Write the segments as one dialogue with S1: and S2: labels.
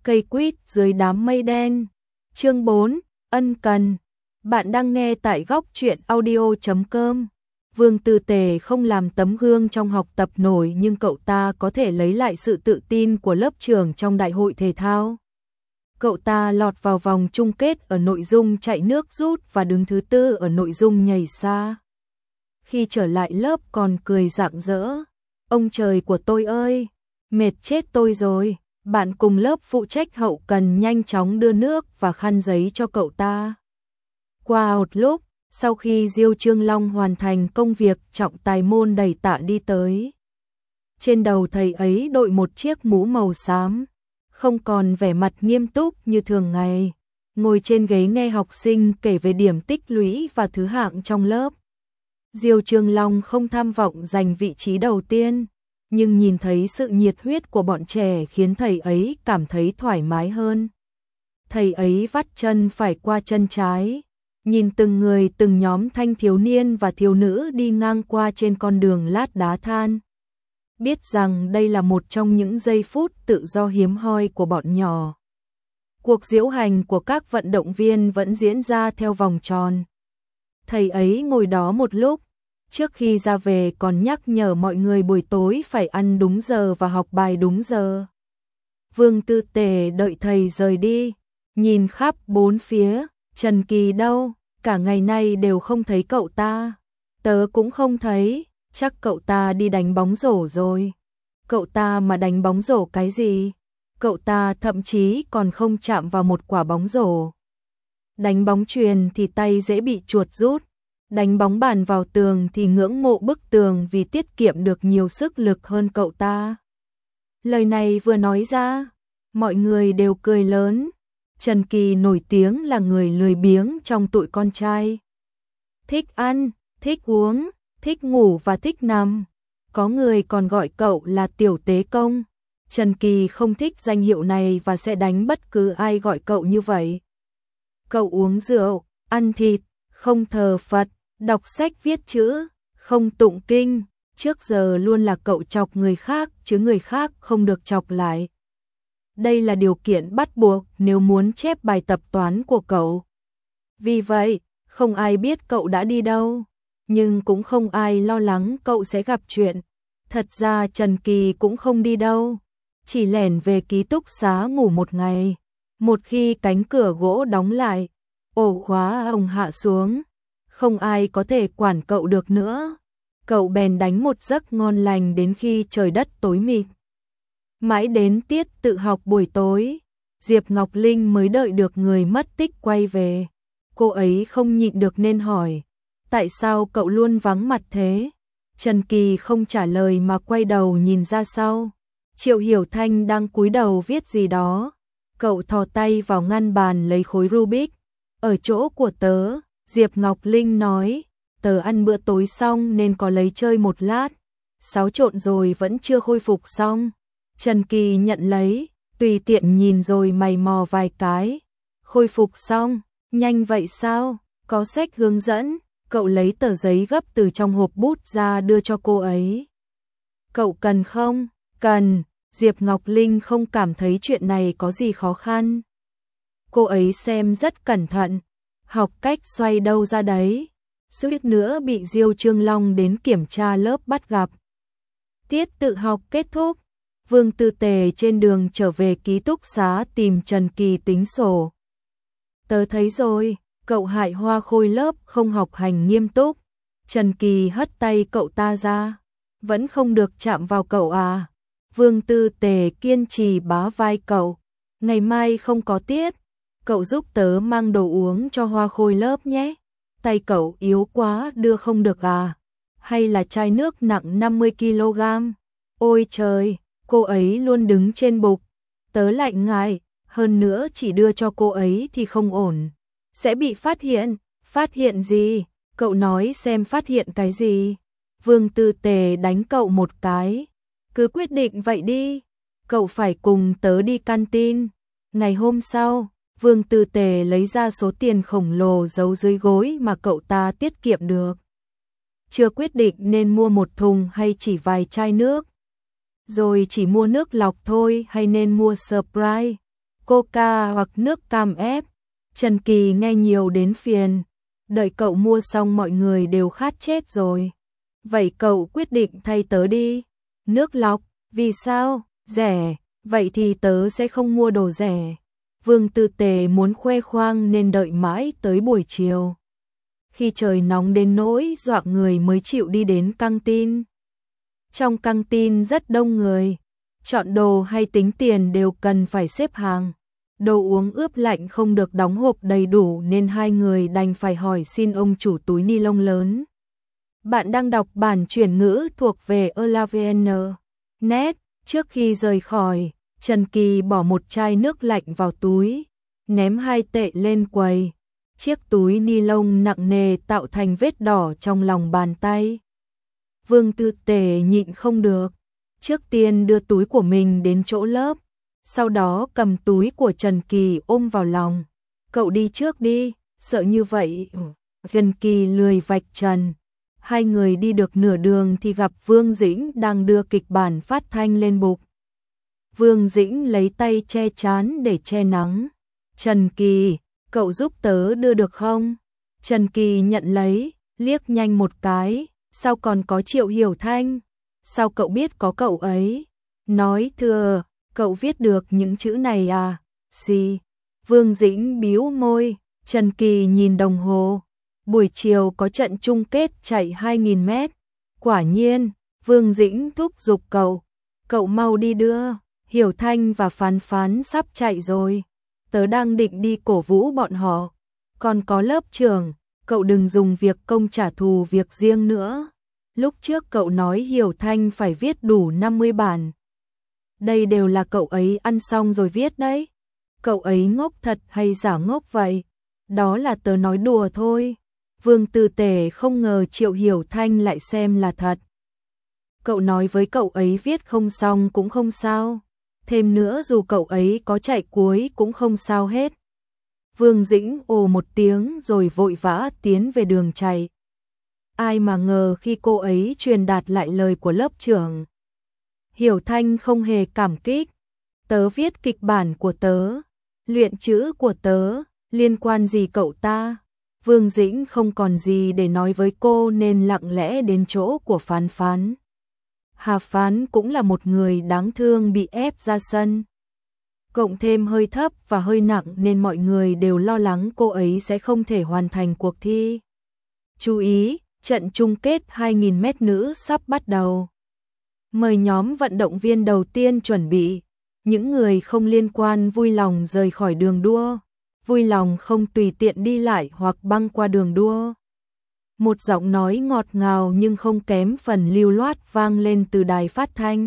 S1: Cây quýt dưới đám mây đen. Chương 4, ân cần. Bạn đang nghe tại góc truyện audio.com. Vương Tư Tề không làm tấm gương trong học tập nổi, nhưng cậu ta có thể lấy lại sự tự tin của lớp trưởng trong đại hội thể thao. Cậu ta lọt vào vòng chung kết ở nội dung chạy nước rút và đứng thứ 4 ở nội dung nhảy xa. Khi trở lại lớp còn cười rạng rỡ. Ông trời của tôi ơi, mệt chết tôi rồi. Bạn cùng lớp phụ trách hậu cần nhanh chóng đưa nước và khăn giấy cho cậu ta. Qua một lúc, sau khi Diêu Trương Long hoàn thành công việc, trọng tài môn đẩy tạ đi tới. Trên đầu thầy ấy đội một chiếc mũ màu xám, không còn vẻ mặt nghiêm túc như thường ngày, ngồi trên ghế nghe học sinh kể về điểm tích lũy và thứ hạng trong lớp. Diêu Trương Long không tham vọng giành vị trí đầu tiên, nhưng nhìn thấy sự nhiệt huyết của bọn trẻ khiến thầy ấy cảm thấy thoải mái hơn. Thầy ấy vắt chân phải qua chân trái, nhìn từng người từng nhóm thanh thiếu niên và thiếu nữ đi ngang qua trên con đường lát đá than. Biết rằng đây là một trong những giây phút tự do hiếm hoi của bọn nhỏ. Cuộc diễu hành của các vận động viên vẫn diễn ra theo vòng tròn. Thầy ấy ngồi đó một lúc, trước khi ra về còn nhắc nhở mọi người buổi tối phải ăn đúng giờ và học bài đúng giờ. Vương Tư Tề đợi thầy rời đi, nhìn khắp bốn phía, Trần Kỳ đâu, cả ngày nay đều không thấy cậu ta. Tớ cũng không thấy, chắc cậu ta đi đánh bóng rổ rồi. Cậu ta mà đánh bóng rổ cái gì? Cậu ta thậm chí còn không chạm vào một quả bóng rổ. Đánh bóng chuyền thì tay dễ bị chuột rút. Đánh bóng bàn vào tường thì ngưỡng mộ bức tường vì tiết kiệm được nhiều sức lực hơn cậu ta. Lời này vừa nói ra, mọi người đều cười lớn. Trần Kỳ nổi tiếng là người lười biếng trong tụi con trai. Thích ăn, thích uống, thích ngủ và thích nằm. Có người còn gọi cậu là tiểu tế công. Trần Kỳ không thích danh hiệu này và sẽ đánh bất cứ ai gọi cậu như vậy. Cậu uống rượu, ăn thịt, không thờ Phật, đọc sách viết chữ, không tụng kinh, trước giờ luôn là cậu chọc người khác chứ người khác không được chọc lại. Đây là điều kiện bắt buộc nếu muốn chép bài tập toán của cậu. Vì vậy, không ai biết cậu đã đi đâu, nhưng cũng không ai lo lắng cậu sẽ gặp chuyện. Thật ra Trần Kỳ cũng không đi đâu, chỉ lẻn về ký túc xá ngủ một ngày. Một khi cánh cửa gỗ đóng lại, ổ khóa ông hạ xuống, không ai có thể quản cậu được nữa. Cậu bèn đánh một giấc ngon lành đến khi trời đất tối mịt. Mãi đến tiết tự học buổi tối, Diệp Ngọc Linh mới đợi được người mất tích quay về. Cô ấy không nhịn được nên hỏi, tại sao cậu luôn vắng mặt thế? Trần Kỳ không trả lời mà quay đầu nhìn ra sau. Triệu Hiểu Thanh đang cúi đầu viết gì đó. Cậu thò tay vào ngăn bàn lấy khối Rubik. Ở chỗ của tớ, Diệp Ngọc Linh nói, tớ ăn bữa tối xong nên có lấy chơi một lát. Xáo trộn rồi vẫn chưa khôi phục xong. Trần Kỳ nhận lấy, tùy tiện nhìn rồi mày mò vài cái. Khôi phục xong, nhanh vậy sao? Có sách hướng dẫn. Cậu lấy tờ giấy gấp từ trong hộp bút ra đưa cho cô ấy. Cậu cần không? Cần. Diệp Ngọc Linh không cảm thấy chuyện này có gì khó khăn. Cô ấy xem rất cẩn thận, học cách xoay đâu ra đấy. Suýt nữa bị Diêu Trương Long đến kiểm tra lớp bắt gặp. Tiết tự học kết thúc, Vương Tư Tề trên đường trở về ký túc xá tìm Trần Kỳ tính sổ. Tớ thấy rồi, cậu hại hoa khôi lớp không học hành nghiêm túc. Trần Kỳ hất tay cậu ta ra. Vẫn không được chạm vào cậu à? Vương Tư Tề kiên trì bá vai cậu. Ngày mai không có tiết, cậu giúp tớ mang đồ uống cho hoa khôi lớp nhé. Tay cậu yếu quá đưa không được à? Hay là chai nước nặng 50 kg? Ôi trời, cô ấy luôn đứng trên bục. Tớ lại ngại, hơn nữa chỉ đưa cho cô ấy thì không ổn. Sẽ bị phát hiện. Phát hiện gì? Cậu nói xem phát hiện cái gì? Vương Tư Tề đánh cậu một cái. Cứ quyết định vậy đi. Cậu phải cùng tớ đi canteen. Ngày hôm sau, Vương Tư Tề lấy ra số tiền khổng lồ giấu dưới gối mà cậu ta tiết kiệm được. Chưa quyết định nên mua một thùng hay chỉ vài chai nước. Rồi chỉ mua nước lọc thôi hay nên mua Sprite. Coca hoặc nước cam ép. Trần Kỳ nghe nhiều đến phiền, đợi cậu mua xong mọi người đều khát chết rồi. Vậy cậu quyết định thay tớ đi. Nước lọc, vì sao? Rẻ, vậy thì tớ sẽ không mua đồ rẻ. Vương Tư Tề muốn khoe khoang nên đợi mãi tới buổi chiều. Khi trời nóng đến nỗi dọa người mới chịu đi đến căng tin. Trong căng tin rất đông người, chọn đồ hay tính tiền đều cần phải xếp hàng. Đồ uống ướp lạnh không được đóng hộp đầy đủ nên hai người đành phải hỏi xin ông chủ túi ni lông lớn. Bạn đang đọc bản chuyển ngữ thuộc về ELAVN.net. Trước khi rời khỏi, Trần Kỳ bỏ một chai nước lạnh vào túi, ném 2 tệ lên quầy. Chiếc túi ni lông nặng nề tạo thành vết đỏ trong lòng bàn tay. Vương Tư Tề nhịn không được, trước tiên đưa túi của mình đến chỗ lớp, sau đó cầm túi của Trần Kỳ ôm vào lòng. Cậu đi trước đi, sợ như vậy. Trần Kỳ lười vạch trần. Hai người đi được nửa đường thì gặp Vương Dĩnh đang đưa kịch bản phát thanh lên bục. Vương Dĩnh lấy tay che trán để che nắng. Trần Kỳ, cậu giúp tớ đưa được không? Trần Kỳ nhận lấy, liếc nhanh một cái, sao còn có Triệu Hiểu Thanh? Sao cậu biết có cậu ấy? Nói thừa, cậu viết được những chữ này à? Xì. Vương Dĩnh bĩu môi, Trần Kỳ nhìn đồng hồ. Buổi chiều có trận chung kết chạy 2.000 mét. Quả nhiên, Vương Dĩnh thúc giục cậu. Cậu mau đi đưa, Hiểu Thanh và Phán Phán sắp chạy rồi. Tớ đang định đi cổ vũ bọn họ. Còn có lớp trưởng, cậu đừng dùng việc công trả thù việc riêng nữa. Lúc trước cậu nói Hiểu Thanh phải viết đủ 50 bản. Đây đều là cậu ấy ăn xong rồi viết đấy. Cậu ấy ngốc thật hay giả ngốc vậy? Đó là tớ nói đùa thôi. Vương Tư Tề không ngờ Triệu Hiểu Thanh lại xem là thật. Cậu nói với cậu ấy viết không xong cũng không sao. Thêm nữa dù cậu ấy có chạy cuối cũng không sao hết. Vương Dĩnh ồ một tiếng rồi vội vã tiến về đường chạy. Ai mà ngờ khi cô ấy truyền đạt lại lời của lớp trưởng, Hiểu Thanh không hề cảm kích. Tớ viết kịch bản của tớ, luyện chữ của tớ, liên quan gì cậu ta? Vương Dĩnh không còn gì để nói với cô nên lặng lẽ đến chỗ của Phán Phán. Hà Phán cũng là một người đáng thương bị ép ra sân. Cộng thêm hơi thấp và hơi nặng nên mọi người đều lo lắng cô ấy sẽ không thể hoàn thành cuộc thi. Chú ý, trận chung kết 2.000 mét nữ sắp bắt đầu. Mời nhóm vận động viên đầu tiên chuẩn bị. Những người không liên quan vui lòng rời khỏi đường đua. Vui lòng không tùy tiện đi lại hoặc băng qua đường đua. Một giọng nói ngọt ngào nhưng không kém phần lưu loát vang lên từ đài phát thanh.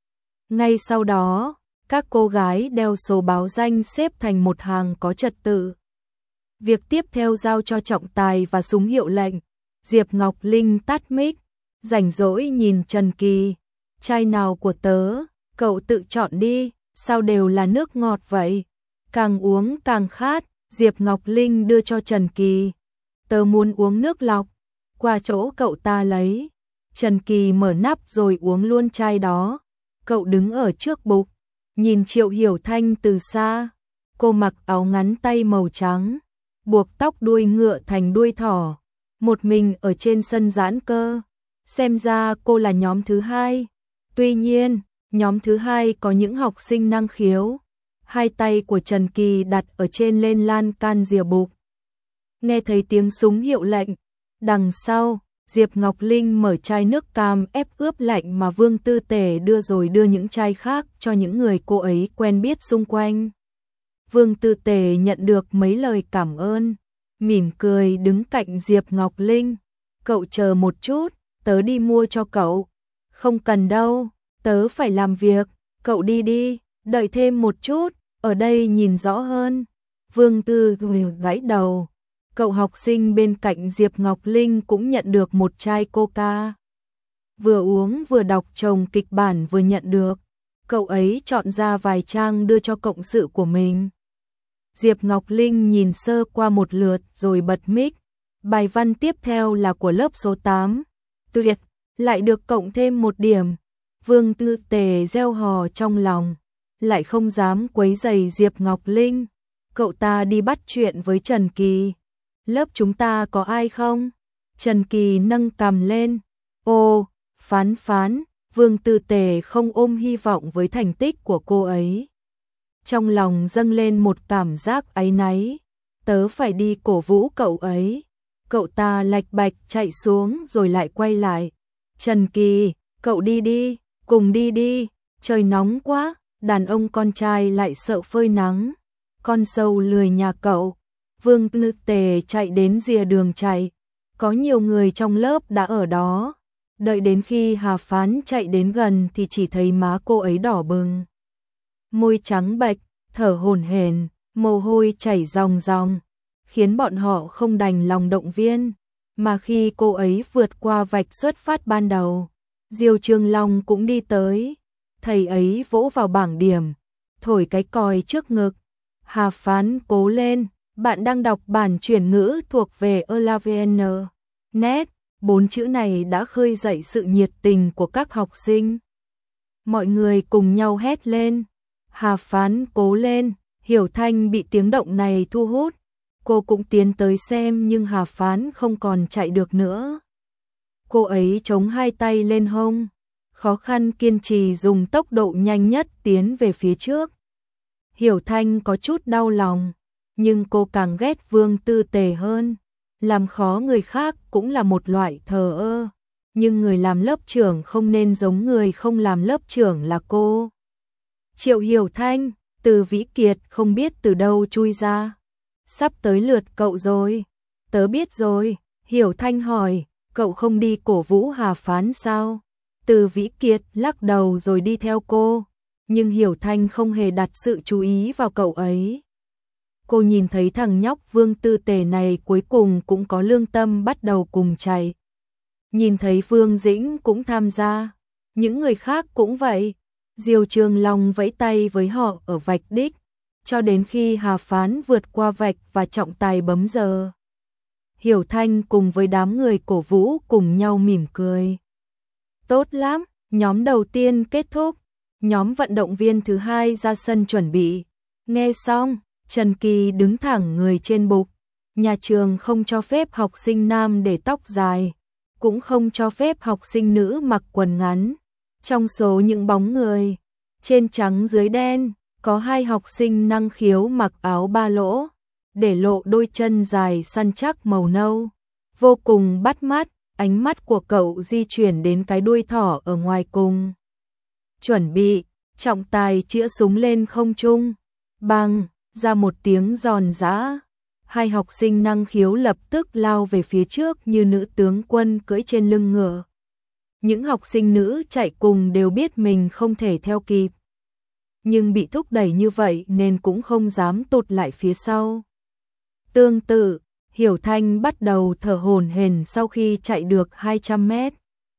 S1: Ngay sau đó, các cô gái đeo số báo danh xếp thành một hàng có trật tự. Việc tiếp theo giao cho trọng tài và súng hiệu lệnh. Diệp Ngọc Linh tắt mic, rảnh rỗi nhìn Trần Kỳ. Chai nào của tớ, cậu tự chọn đi, sao đều là nước ngọt vậy? Càng uống càng khát, Diệp Ngọc Linh đưa cho Trần Kỳ. Tớ muốn uống nước lọc, qua chỗ cậu ta lấy. Trần Kỳ mở nắp rồi uống luôn chai đó. Cậu đứng ở trước bục, nhìn Triệu Hiểu Thanh từ xa. Cô mặc áo ngắn tay màu trắng, buộc tóc đuôi ngựa thành đuôi thỏ. Một mình ở trên sân giãn cơ. Xem ra cô là nhóm thứ hai. Tuy nhiên, nhóm thứ hai có những học sinh năng khiếu. Hai tay của Trần Kỳ đặt ở trên lên lan can rìa bục. Nghe thấy tiếng súng hiệu lệnh. Đằng sau, Diệp Ngọc Linh mở chai nước cam ép ướp lạnh mà Vương Tư Tề đưa rồi đưa những chai khác cho những người cô ấy quen biết xung quanh. Vương Tư Tề nhận được mấy lời cảm ơn, mỉm cười đứng cạnh Diệp Ngọc Linh. Cậu chờ một chút, tớ đi mua cho cậu. Không cần đâu, tớ phải làm việc, cậu đi đi, đợi thêm một chút, ở đây nhìn rõ hơn. Vương Tư gãy đầu. Cậu học sinh bên cạnh Diệp Ngọc Linh cũng nhận được một chai coca. Vừa uống vừa đọc chồng kịch bản vừa nhận được. Cậu ấy chọn ra vài trang đưa cho cộng sự của mình. Diệp Ngọc Linh nhìn sơ qua một lượt rồi bật mic. Bài văn tiếp theo là của lớp số 8. Tuyệt, lại được cộng thêm 1 điểm. Vương Tư Tề reo hò trong lòng. lại không dám quấy rầy Diệp Ngọc Linh. Cậu ta đi bắt chuyện với Trần Kỳ. Lớp chúng ta có ai không? Trần Kỳ nâng cằm lên. Ô, Phán Phán, Vương Tư Tề không ôm hy vọng với thành tích của cô ấy. Trong lòng dâng lên một cảm giác áy náy. Tớ phải đi cổ vũ cậu ấy. Cậu ta lạch bạch chạy xuống rồi lại quay lại. Trần Kỳ, cậu đi đi, cùng đi đi, trời nóng quá, đàn ông con trai lại sợ phơi nắng. Con sâu lười nhà cậu. Vương Tư Tề chạy đến rìa đường chạy. Có nhiều người trong lớp đã ở đó. Đợi đến khi Hà Phán chạy đến gần thì chỉ thấy má cô ấy đỏ bừng. Môi trắng bệch, thở hổn hển, mồ hôi chảy ròng ròng, khiến bọn họ không đành lòng động viên. Mà khi cô ấy vượt qua vạch xuất phát ban đầu, Diêu Trường Long cũng đi tới. Thầy ấy vỗ vào bảng điểm, thổi cái còi trước ngực. Hà Phán cố lên, bạn đang đọc bản chuyển ngữ thuộc về ELAVN. Net, 4 chữ này đã khơi dậy sự nhiệt tình của các học sinh. Mọi người cùng nhau hét lên. Hà Phán cố lên, Hiểu Thanh bị tiếng động này thu hút. Cô cũng tiến tới xem nhưng Hà Phán không còn chạy được nữa. Cô ấy chống hai tay lên hông, khó khăn kiên trì dùng tốc độ nhanh nhất tiến về phía trước. Hiểu Thanh có chút đau lòng, nhưng cô càng ghét Vương Tư Tề hơn. Làm khó người khác cũng là một loại thờ ơ, nhưng người làm lớp trưởng không nên giống người không làm lớp trưởng là cô. Triệu Hiểu Thanh, Từ Vĩ Kiệt không biết từ đâu chui ra. Sắp tới lượt cậu rồi. Tớ biết rồi, Hiểu Thanh hỏi, cậu không đi cổ vũ Hà Phán sao? Từ Vĩ Kiệt lắc đầu rồi đi theo cô, nhưng Hiểu Thanh không hề đặt sự chú ý vào cậu ấy. Cô nhìn thấy thằng nhóc Vương Tư Tề này cuối cùng cũng có lương tâm bắt đầu cùng chạy. Nhìn thấy Vương Dĩnh cũng tham gia, những người khác cũng vậy. Diêu Trường Long vẫy tay với họ ở vạch đích, cho đến khi Hà Phán vượt qua vạch và trọng tài bấm giờ. Hiểu Thanh cùng với đám người cổ vũ cùng nhau mỉm cười. Tốt lắm, nhóm đầu tiên kết thúc, nhóm vận động viên thứ hai ra sân chuẩn bị. Nghe xong, Trần Kỳ đứng thẳng người trên bục. Nhà trường không cho phép học sinh nam để tóc dài, cũng không cho phép học sinh nữ mặc quần ngắn. Trong số những bóng người, trên trắng dưới đen, có 2 học sinh năng khiếu mặc áo ba lỗ, để lộ đôi chân dài săn chắc màu nâu. Vô cùng bắt mắt, ánh mắt của cậu di chuyển đến cái đuôi thỏ ở ngoài cùng. Chuẩn bị, trọng tài chĩa súng lên không trung. Bang, ra một tiếng giòn giã. 2 học sinh năng khiếu lập tức lao về phía trước như nữ tướng quân cưỡi trên lưng ngựa. Những học sinh nữ chạy cùng đều biết mình không thể theo kịp, nhưng bị thúc đẩy như vậy nên cũng không dám tụt lại phía sau. Tương tự, Hiểu Thanh bắt đầu thở hổn hển sau khi chạy được 200 mét.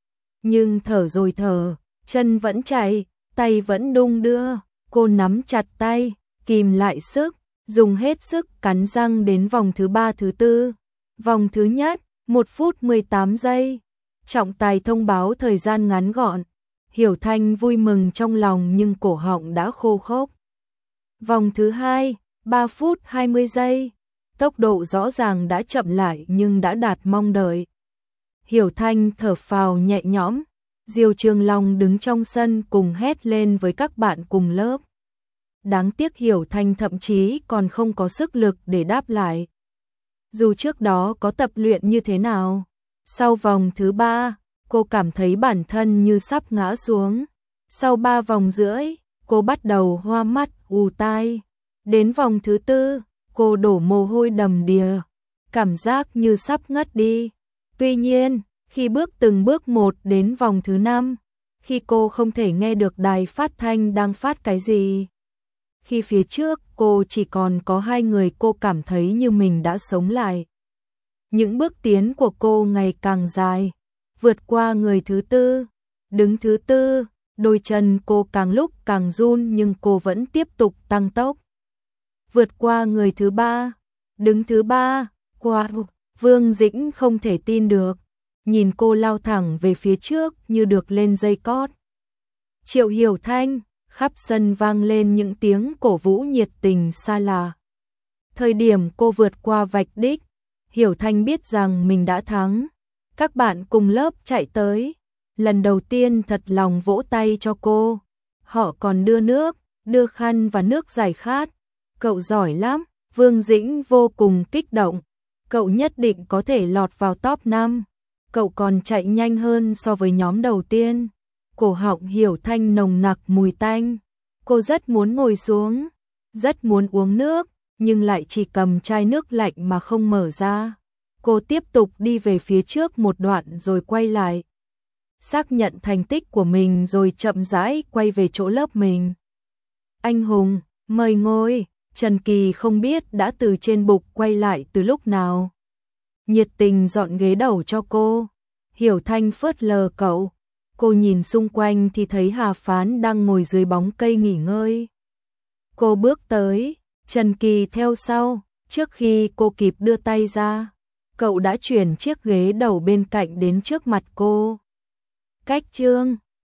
S1: Nhưng thở rồi thở, chân vẫn chạy, tay vẫn đung đưa, cô nắm chặt tay, kìm lại sức, dùng hết sức cắn răng đến vòng thứ 3 thứ 4. Vòng thứ nhất, 1 phút 18 giây. Trọng tài thông báo thời gian ngắn gọn. Hiểu Thanh vui mừng trong lòng nhưng cổ họng đã khô khốc. Vòng thứ 2, 3 phút 20 giây. Tốc độ rõ ràng đã chậm lại nhưng đã đạt mong đợi. Hiểu Thanh thở phào nhẹ nhõm. Diêu Trường Long đứng trong sân cùng hét lên với các bạn cùng lớp. Đáng tiếc Hiểu Thanh thậm chí còn không có sức lực để đáp lại. Dù trước đó có tập luyện như thế nào, sau vòng thứ 3, cô cảm thấy bản thân như sắp ngã xuống. Sau 3 vòng rưỡi, cô bắt đầu hoa mắt, ù tai. Đến vòng thứ 4, cô đổ mồ hôi đầm đìa, cảm giác như sắp ngất đi. Tuy nhiên, khi bước từng bước một đến vòng thứ 5, khi cô không thể nghe được đài phát thanh đang phát cái gì, khi phía trước cô chỉ còn có 2 người, cô cảm thấy như mình đã sống lại. Những bước tiến của cô ngày càng dài, vượt qua người thứ 4, đứng thứ 4, đôi chân cô càng lúc càng run nhưng cô vẫn tiếp tục tăng tốc. Vượt qua người thứ 3, đứng thứ 3, qua. Vương Dĩnh không thể tin được, nhìn cô lao thẳng về phía trước như được lên dây cót. Triệu Hiểu Thanh, khắp sân vang lên những tiếng cổ vũ nhiệt tình xa lạ. Thời điểm cô vượt qua vạch đích, Hiểu Thanh biết rằng mình đã thắng. Các bạn cùng lớp chạy tới, lần đầu tiên thật lòng vỗ tay cho cô. Họ còn đưa nước, đưa khăn và nước giải khát. Cậu giỏi lắm, Vương Dĩnh vô cùng kích động. Cậu nhất định có thể lọt vào top 5. Cậu còn chạy nhanh hơn so với nhóm đầu tiên. Cổ họng Hiểu Thanh nồng nặc mùi tanh. Cô rất muốn ngồi xuống, rất muốn uống nước, nhưng lại chỉ cầm chai nước lạnh mà không mở ra. Cô tiếp tục đi về phía trước một đoạn rồi quay lại. Xác nhận thành tích của mình rồi chậm rãi quay về chỗ lớp mình. Anh Hùng, mời ngồi. Trần Kỳ không biết đã từ trên bục quay lại từ lúc nào. Nhiệt tình dọn ghế đầu cho cô. Hiểu Thanh phớt lờ cậu. Cô nhìn xung quanh thì thấy Hà Phán đang ngồi dưới bóng cây nghỉ ngơi. Cô bước tới, Trần Kỳ theo sau. Trước khi cô kịp đưa tay ra, cậu đã chuyển chiếc ghế đầu bên cạnh đến trước mặt cô. Cách Trương,